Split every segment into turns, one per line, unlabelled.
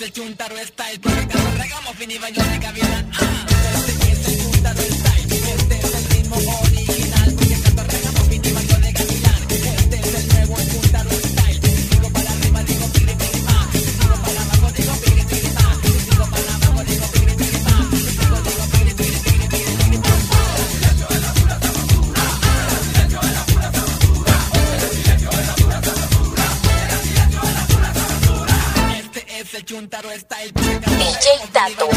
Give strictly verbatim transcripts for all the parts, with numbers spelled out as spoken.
el Chuntaro Style, porque cada regamos fin y bailo de gavilán. Ah, este es el Chuntaro Style, este es el ritmo original, porque cada regamos fin y bailo de gavilán. Este es el nuevo Chuntaro Style. Si sigo para arriba digo piri piri pa, si sigo para abajo digo piri piri pa, si sigo para abajo digo piri piri pa, si sigo digo piri piri piri piri piri pa. El silencio de la pura sabrosura, el silencio de la pura sabrosura, el silencio de la pura sabrosura, el silencio de la pura sabrosura. Este es el Chuntaro Style.
D J Tato.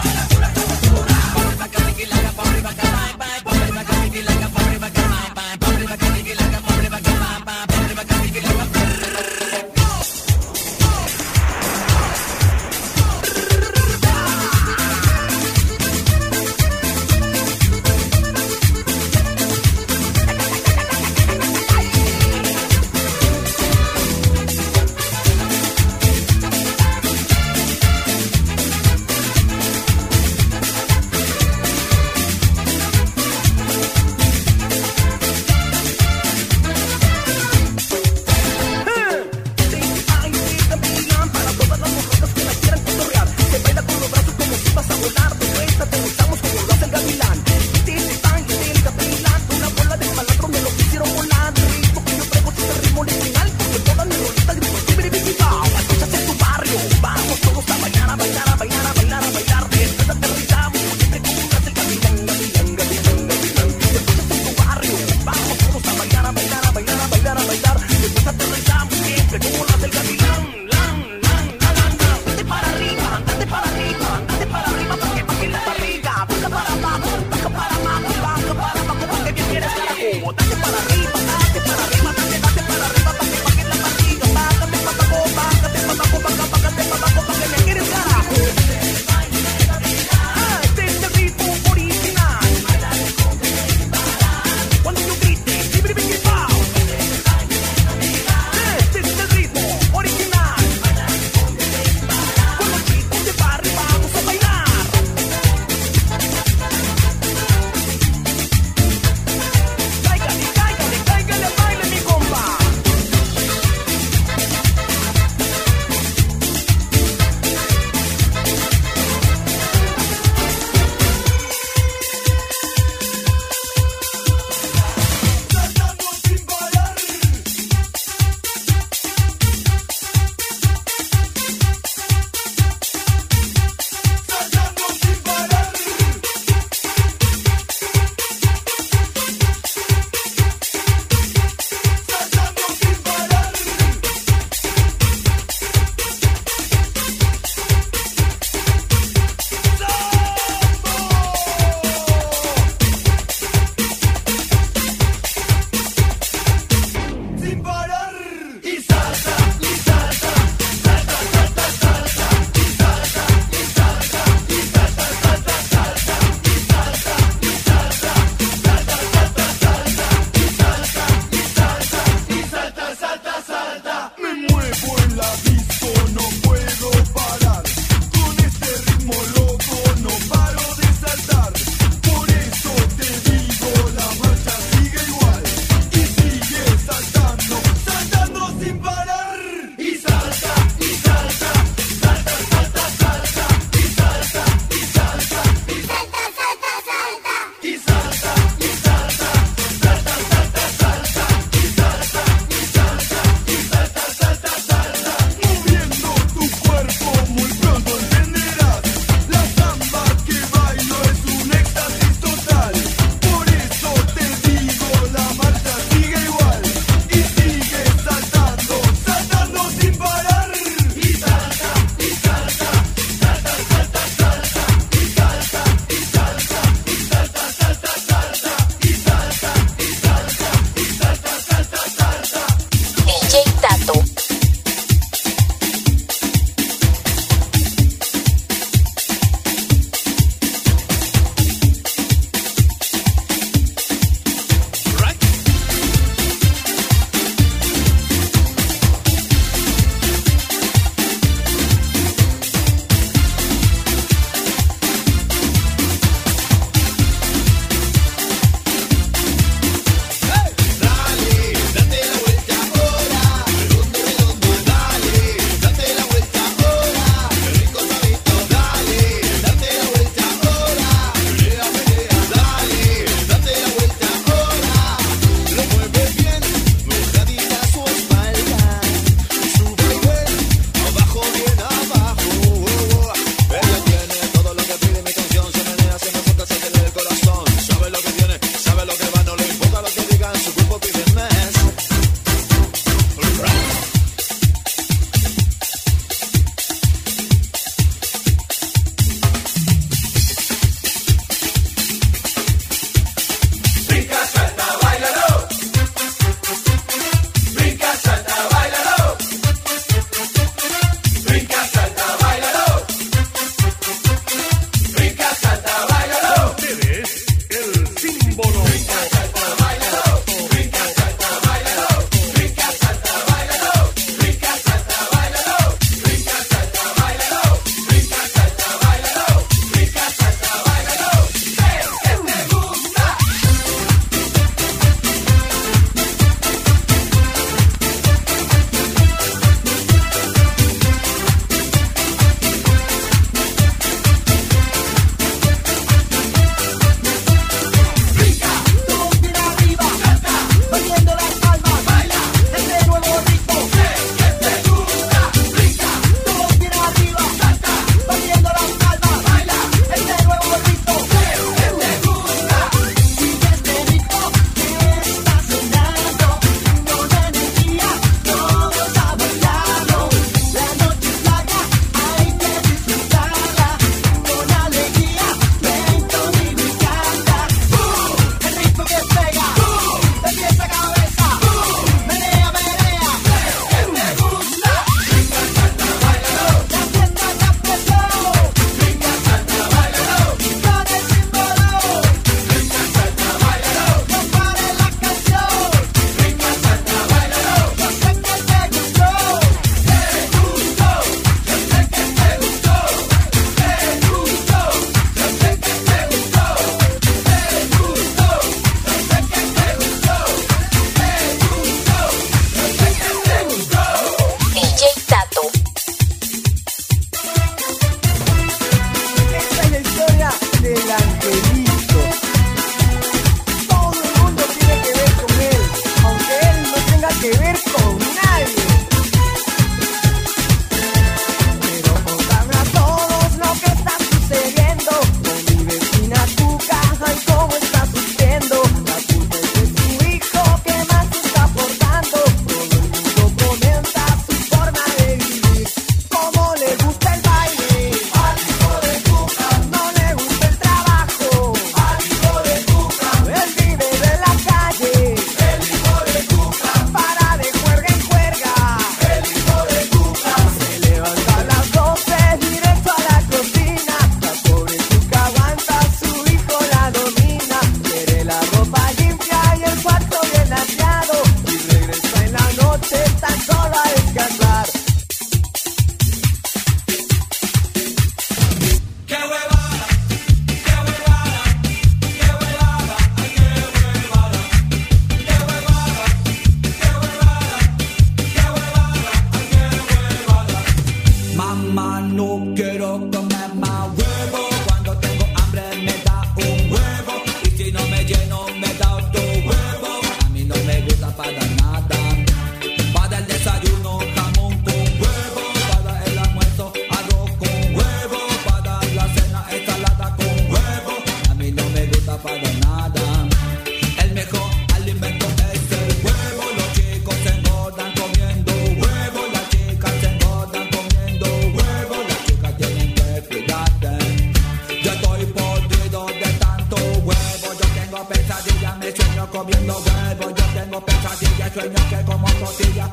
Bye.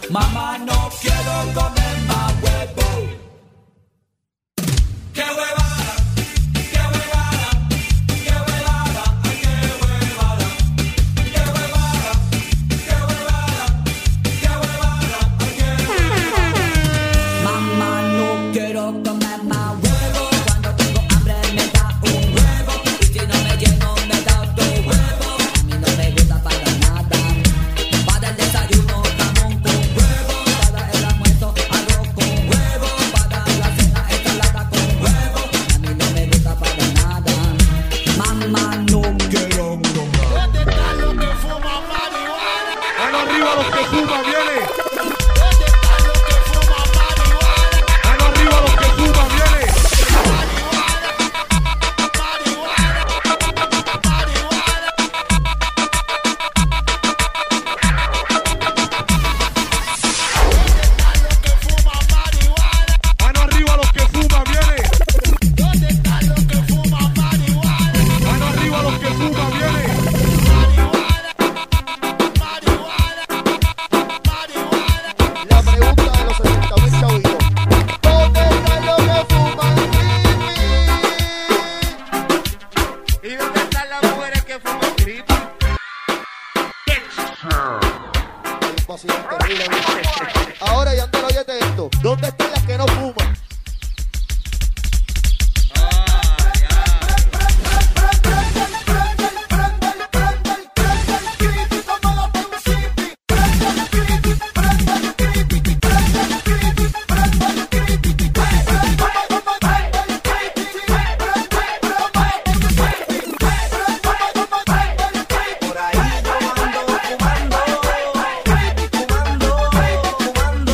Mamá, no quiero comer más huevo. ¡Qué huevada! ¡Qué huevada! ¡Qué huevada! ¡Ay, qué huevada! ¡Qué huevada! ¡Qué huevada! ¡Qué huevada! ¡Ay, qué huevada! Mamá, no quiero comer más huevo. Cuando tengo hambre me da un huevo. Y si no me lleno me da otro huevo. A mí no me gusta para nada. Para el desayuno jamón con huevo. Para el almuerzo arroz con huevo. Para la cena ensalada con huevo. A mí no me gusta para nada. Mamá, no quiero comer.
¿Dónde están los que fuman marihuana?
Mano arriba los que fuman, viene.
¿Dónde están los que fuman marihuana?
Mano arriba los que fuman, viene. Mano arriba los que fuman, viene.
¿Dónde están los que fuman marihuana?
Mano arriba los que fuman, viene.
La pregunta de los sesenta mil chavitos. ¿Dónde están los que fuman creepy?
¿Y dónde están las mujeres que fuman creepy?
Hay un vacilón terrible. Ahora, ya te lo oyete esto. ¿Dónde están las que no fuman?
Por ahí yo ando fumando, fumando, fumando,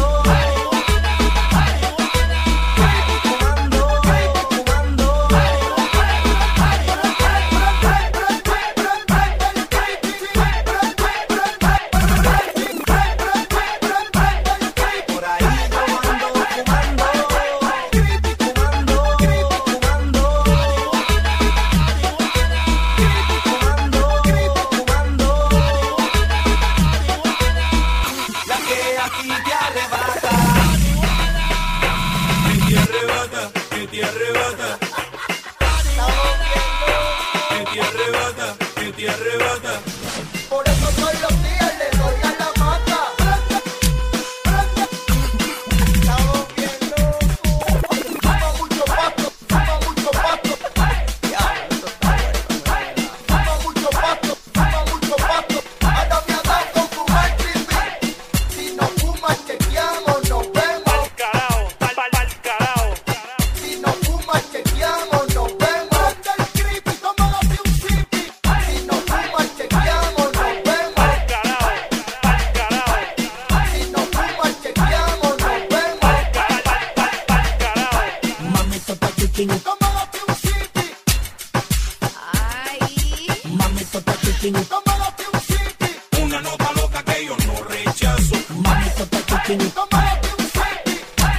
Una nota loca que yo no rechazo.
Mami, toca tu ching.
Tómate un sipi.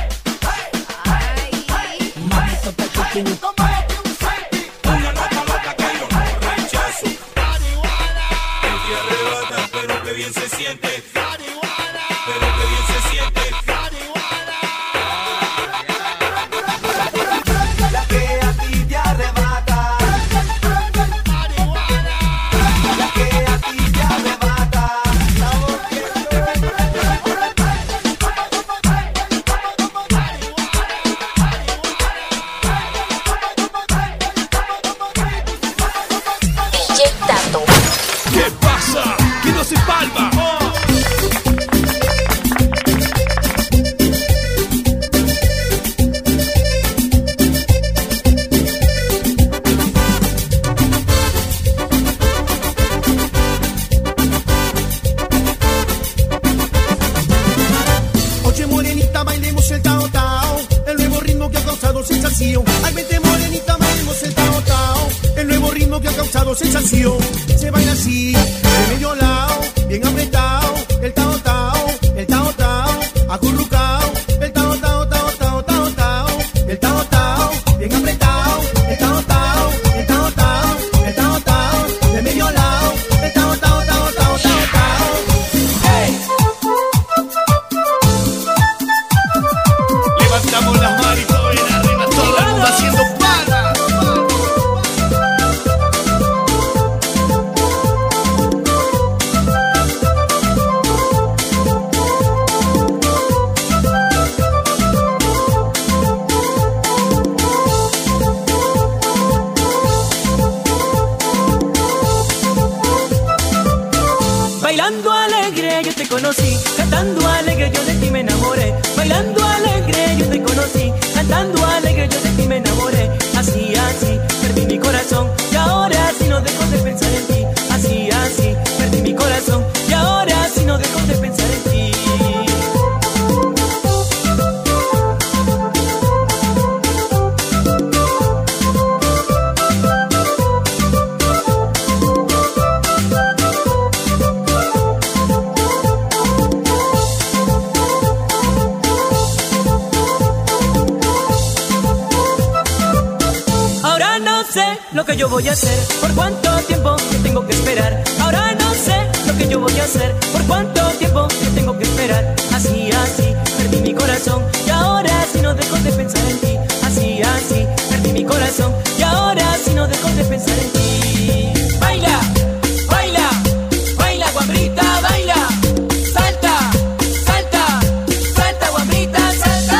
Mami, toca tu ching.
Tómate un sipi.
Una nota loca que yo no rechazo. Que te arrebata, pero que bien se siente. Pero que bien se siente.
La que a ti te arrebata. La que a ti te arrebata.
Estamos viendo.
te conocí, cantando alegre yo de ti me enamoré, bailando alegre yo te conocí, cantando alegre yo de ti me enamoré, así, así, perdí mi corazón, y ahora sí no dejo de pensar en ti, así, así, perdí mi corazón, y ahora sí no dejo de pensar en ti. Lo que yo voy a hacer, por cuánto tiempo que tengo que esperar. Ahora no sé lo que yo voy a hacer, por cuánto tiempo que tengo que esperar. Así, así, perdí mi corazón, y ahora sí no dejo de pensar en ti. Así, así, perdí mi corazón, y ahora sí no dejo de pensar en ti. Baila, baila, baila, guambrita, baila. Salta, salta, salta, guambrita, salta.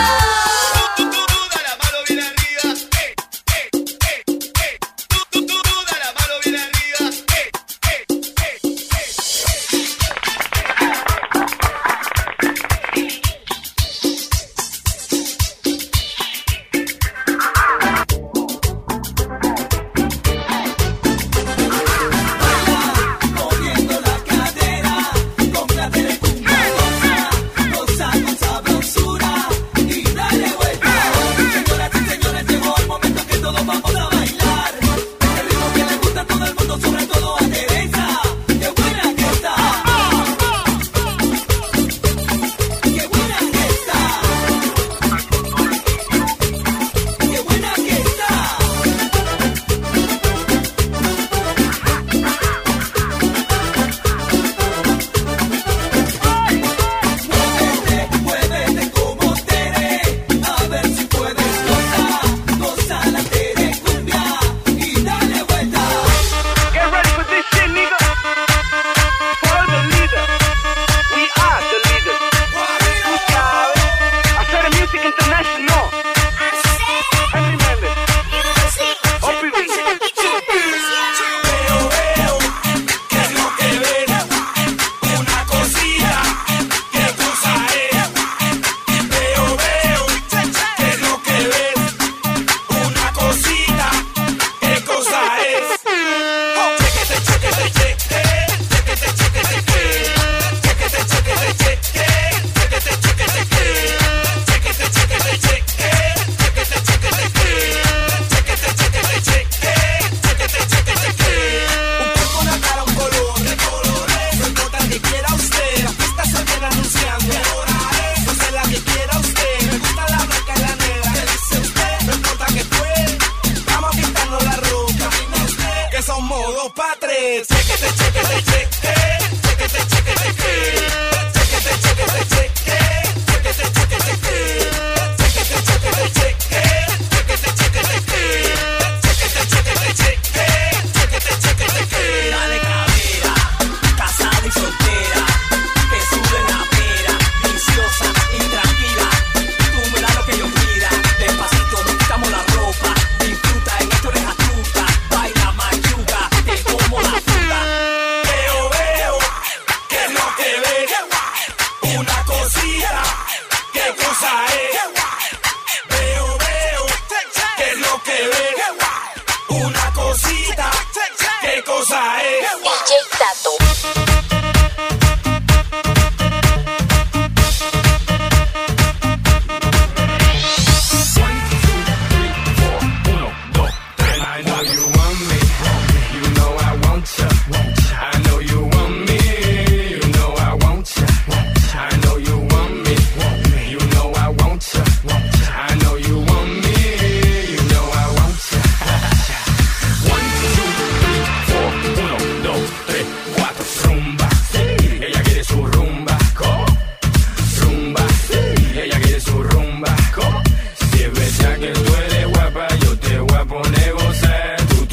Que tú eres guapa, yo te voy a poner gozar. Tú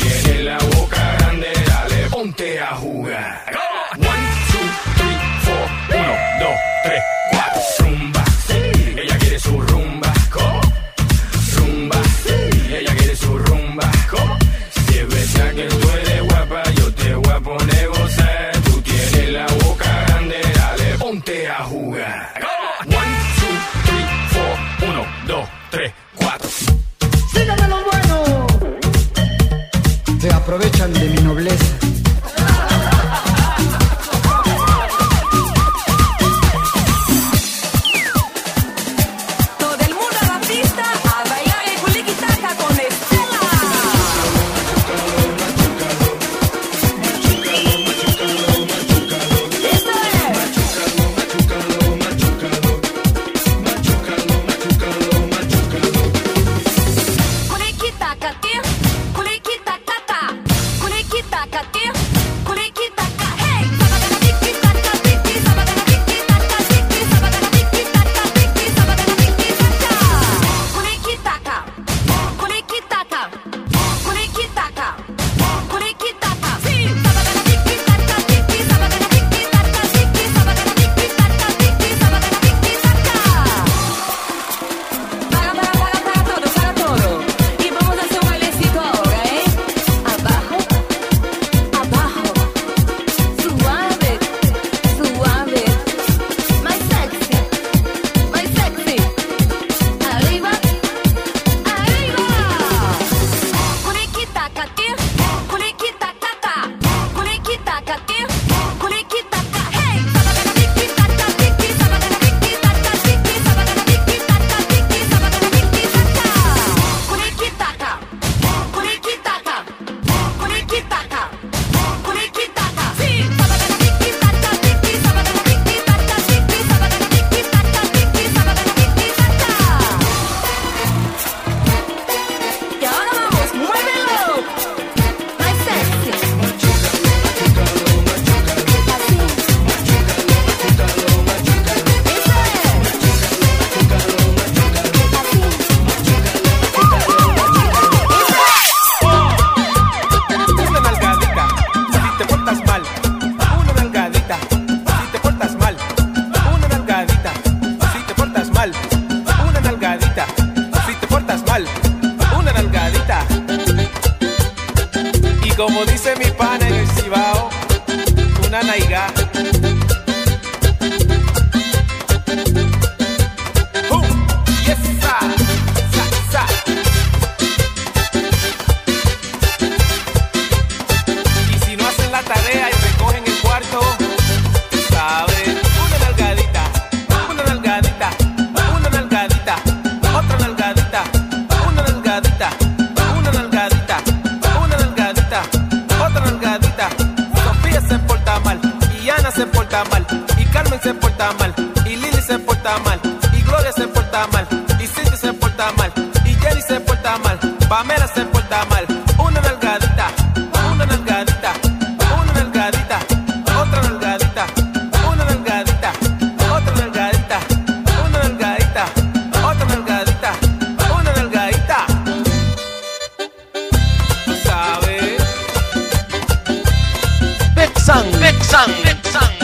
aprovechan de mi nobleza.
Todo el mundo a la pista a bailar el culiquitaca con Estela. Esto es culiquitaca, tío, culiquitaca, culiquitaca, tío, culiquitaca, hey. Sabadana tiki-taka, tiki, sabadana tiki-taka, tiki, sabadana tiki-taka, tiki, sabadana tiki-taka. Culiquitaca, culiquitaca, culiquitaca, culiquitaca, sí. Sabadana tiki-taka, tiki, sabadana tiki-taka, tiki, sabadana tiki-taka, tiki, sabadana tiki-taka. Para, para, para, para todo, para todo. Y vamos a hacer un bailecito ahora, ¿eh? Abajo, abajo, suave, suave, más sexy, más sexy. Arriba, arriba. Culiquitaca, tío, culiquitaca, culiquitaca, tío, culiquitaca, hey. Sabadana tiki-taka, tiki, sabadana tiki-taka, tiki, sabadana tiki-taka, tiki, sabadana tiki-taka. Culiquitaca, culiquitaca, culiquitaca, culiquitaca, sí. Sabadana tiki-taka, tiki, sabadana tiki-taka, tiki, sabadana tiki-taka, tiki, sabadana tiki-taka. Y ahora vamos, muévelo. Más sexy. Así.
Una nalgadita, si te portas mal. Una nalgadita, si te portas mal. Una nalgadita, si te portas mal. Una nalgadita, si te portas mal. Una nalgadita. Y como dice mi pana en el Cibao, una naiga. ¡Pum! ¡Yes, sa! ¡Sa, sa! Y si no hacen la tarea y recogen el cuarto, ¿sabes? Una nalgadita, una nalgadita, una nalgadita, otra nalgadita, una nalgadita, una nalgadita, una nalgadita, otra nalgadita. Sofía se porta mal, y Ana se porta mal, y Carmen se porta mal, y Lili se porta mal, y Gloria se porta mal, y Cindy se porta mal, y Jenny se porta mal, Pamela se porta mal. Una nalgadita, una nalgadita, una nalgadita, otra nalgadita, una nalgadita, otra nalgadita, una nalgadita, otra nalgadita, una nalgadita. ¿Sabes?
Vexan, Vexan, Vexan.